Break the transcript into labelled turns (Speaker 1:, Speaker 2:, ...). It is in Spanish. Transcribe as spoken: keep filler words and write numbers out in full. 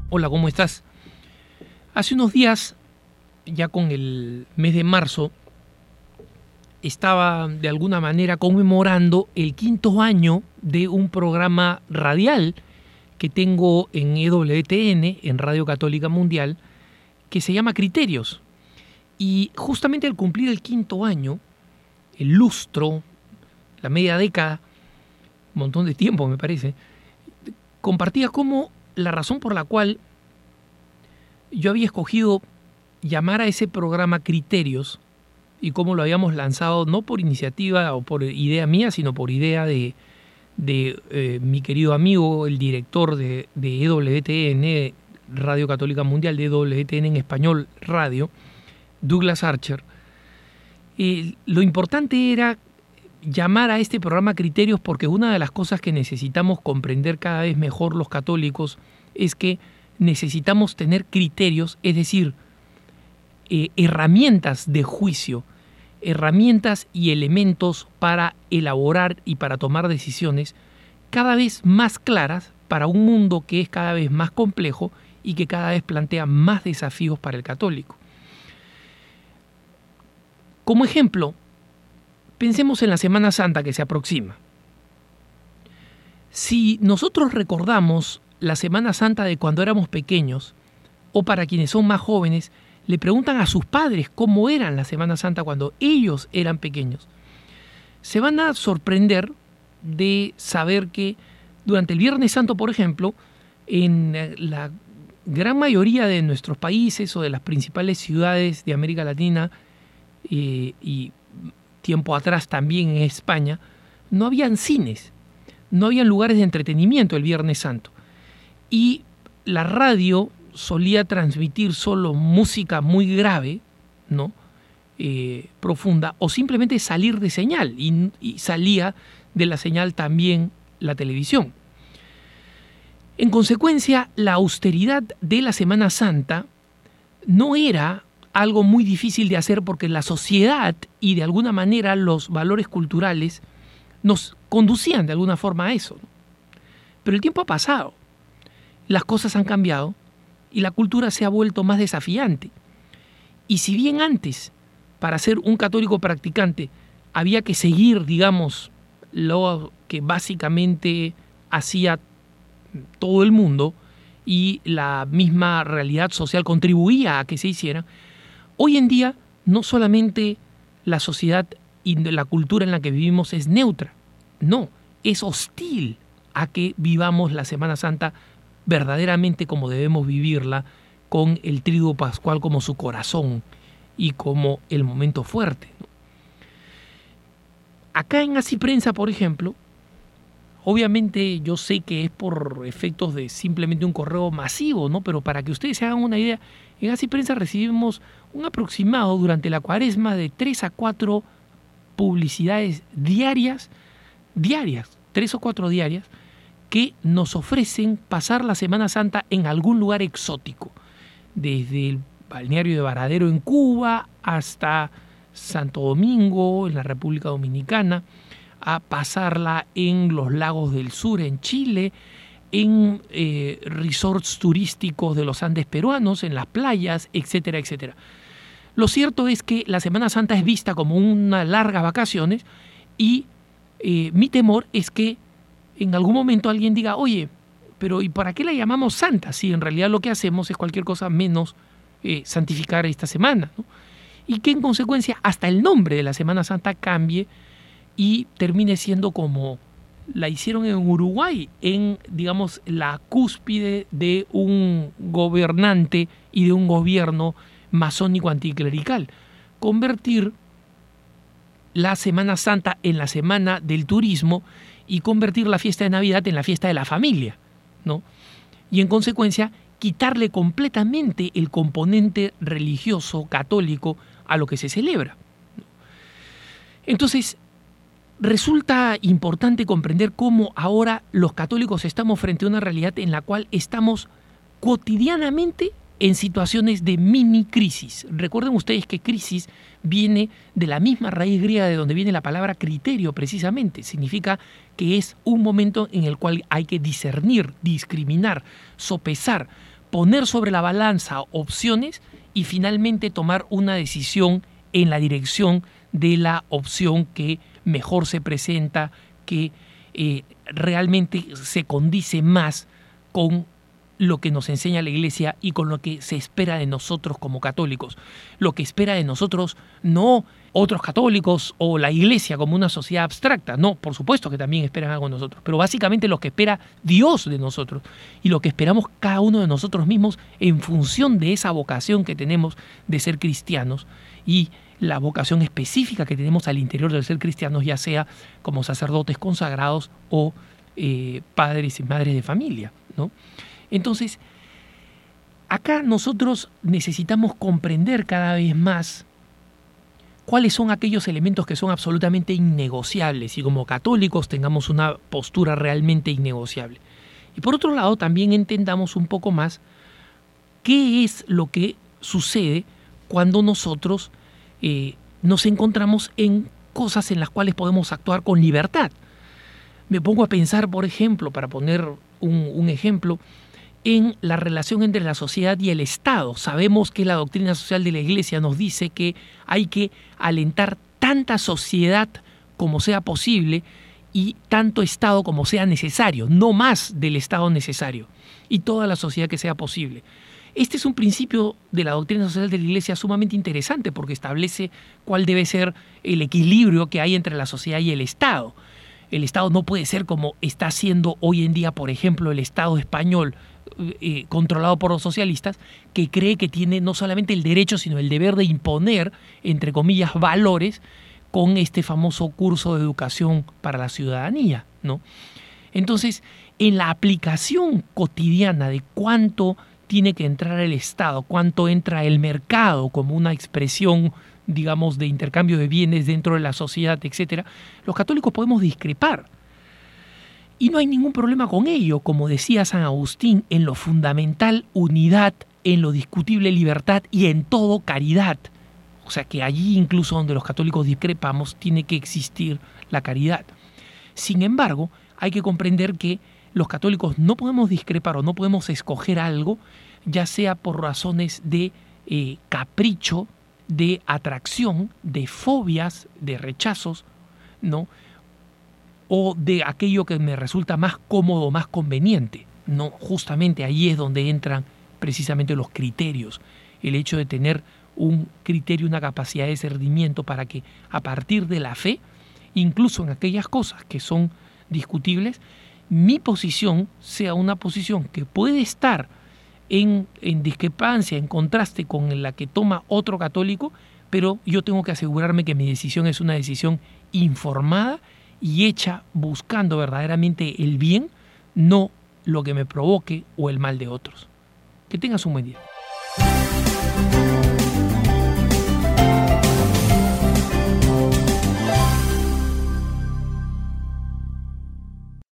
Speaker 1: Hola, ¿cómo estás? Hace unos días, ya con el mes de marzo, estaba de alguna manera conmemorando el quinto año de un programa radial que tengo en E W T N, en Radio Católica Mundial, que se llama Criterios. Y justamente al cumplir el quinto año, el lustro, la media década, un montón de tiempo me parece, compartía cómo la razón por la cual yo había escogido llamar a ese programa Criterios y cómo lo habíamos lanzado no por iniciativa o por idea mía, sino por idea de, de eh, mi querido amigo, el director de, de E W T N, Radio Católica Mundial, de E W T N en español radio, Douglas Archer. Eh, lo importante era llamar a este programa Criterios porque una de las cosas que necesitamos comprender cada vez mejor los católicos es que necesitamos tener criterios, es decir, eh, herramientas de juicio, herramientas y elementos para elaborar y para tomar decisiones cada vez más claras para un mundo que es cada vez más complejo y que cada vez plantea más desafíos para el católico. Como ejemplo, pensemos en la Semana Santa que se aproxima. Si nosotros recordamos la Semana Santa de cuando éramos pequeños, o para quienes son más jóvenes, le preguntan a sus padres cómo eran la Semana Santa cuando ellos eran pequeños, se van a sorprender de saber que durante el Viernes Santo, por ejemplo, en la gran mayoría de nuestros países o de las principales ciudades de América Latina eh, y tiempo atrás también en España, no habían cines, no habían lugares de entretenimiento el Viernes Santo. Y la radio solía transmitir solo música muy grave, ¿no? Eh, profunda, o simplemente salir de señal, y, y salía de la señal también la televisión. En consecuencia, la austeridad de la Semana Santa no era algo muy difícil de hacer porque la sociedad y de alguna manera los valores culturales nos conducían de alguna forma a eso, ¿no? Pero el tiempo ha pasado. Las cosas han cambiado y la cultura se ha vuelto más desafiante. Y si bien antes, para ser un católico practicante, había que seguir, digamos, lo que básicamente hacía todo el mundo y la misma realidad social contribuía a que se hiciera, hoy en día no solamente la sociedad y la cultura en la que vivimos es neutra, no, es hostil a que vivamos la Semana Santa verdaderamente como debemos vivirla, con el Triduo Pascual como su corazón y como el momento fuerte, ¿no? Acá en Así Prensa, por ejemplo, obviamente yo sé que es por efectos de simplemente un correo masivo, ¿no? Pero para que ustedes se hagan una idea, en Así Prensa recibimos un aproximado durante la cuaresma de tres a cuatro publicidades diarias, diarias, tres o cuatro diarias, que nos ofrecen pasar la Semana Santa en algún lugar exótico, desde el balneario de Varadero en Cuba hasta Santo Domingo en la República Dominicana, a pasarla en los lagos del sur en Chile, en eh, resorts turísticos de los Andes peruanos, en las playas, etcétera, etcétera. Lo cierto es que la Semana Santa es vista como unas largas vacaciones y eh, mi temor es que en algún momento alguien diga, oye, pero ¿y para qué la llamamos santa? Si en realidad lo que hacemos es cualquier cosa menos eh, santificar esta semana, ¿no? Y que en consecuencia hasta el nombre de la Semana Santa cambie y termine siendo como la hicieron en Uruguay, en, digamos, la cúspide de un gobernante y de un gobierno masónico anticlerical. Convertir la Semana Santa en la semana del turismo y convertir la fiesta de Navidad en la fiesta de la familia, ¿no? Y en consecuencia quitarle completamente el componente religioso católico a lo que se celebra. Entonces, resulta importante comprender cómo ahora los católicos estamos frente a una realidad en la cual estamos cotidianamente en situaciones de mini crisis. Recuerden ustedes que crisis viene de la misma raíz griega de donde viene la palabra criterio precisamente. Significa que es un momento en el cual hay que discernir, discriminar, sopesar, poner sobre la balanza opciones y finalmente tomar una decisión en la dirección de la opción que mejor se presenta, que eh, realmente se condice más con lo que nos enseña la Iglesia y con lo que se espera de nosotros como católicos. Lo que espera de nosotros no otros católicos o la Iglesia como una sociedad abstracta, no, por supuesto que también esperan algo de nosotros, pero básicamente lo que espera Dios de nosotros y lo que esperamos cada uno de nosotros mismos en función de esa vocación que tenemos de ser cristianos y la vocación específica que tenemos al interior del ser cristianos, ya sea como sacerdotes consagrados o eh, padres y madres de familia, ¿no? Entonces, acá nosotros necesitamos comprender cada vez más cuáles son aquellos elementos que son absolutamente innegociables y como católicos tengamos una postura realmente innegociable. Y por otro lado, también entendamos un poco más qué es lo que sucede cuando nosotros eh, nos encontramos en cosas en las cuales podemos actuar con libertad. Me pongo a pensar, por ejemplo, para poner un, un ejemplo, en la relación entre la sociedad y el Estado. Sabemos que la doctrina social de la Iglesia nos dice que hay que alentar tanta sociedad como sea posible y tanto Estado como sea necesario, no más del Estado necesario, y toda la sociedad que sea posible. Este es un principio de la doctrina social de la Iglesia sumamente interesante porque establece cuál debe ser el equilibrio que hay entre la sociedad y el Estado. El Estado no puede ser como está haciendo hoy en día, por ejemplo, el Estado español, eh, controlado por los socialistas, que cree que tiene no solamente el derecho, sino el deber de imponer, entre comillas, valores con este famoso curso de educación para la ciudadanía, ¿no? Entonces, en la aplicación cotidiana de cuánto tiene que entrar el Estado, cuánto entra el mercado como una expresión, digamos, de intercambio de bienes dentro de la sociedad, etcétera, los católicos podemos discrepar. Y no hay ningún problema con ello, como decía San Agustín, en lo fundamental unidad, en lo discutible libertad y en todo caridad. O sea que allí incluso donde los católicos discrepamos tiene que existir la caridad. Sin embargo, hay que comprender que los católicos no podemos discrepar o no podemos escoger algo, ya sea por razones de eh, capricho, de atracción, de fobias, de rechazos, ¿no? O de aquello que me resulta más cómodo, más conveniente. No, justamente ahí es donde entran precisamente los criterios. El hecho de tener un criterio, una capacidad de discernimiento para que a partir de la fe, incluso en aquellas cosas que son discutibles, mi posición sea una posición que puede estar en, en discrepancia, en contraste con la que toma otro católico, pero yo tengo que asegurarme que mi decisión es una decisión informada y hecha buscando verdaderamente el bien, no lo que me provoque o el mal de otros. Que tengas un buen día.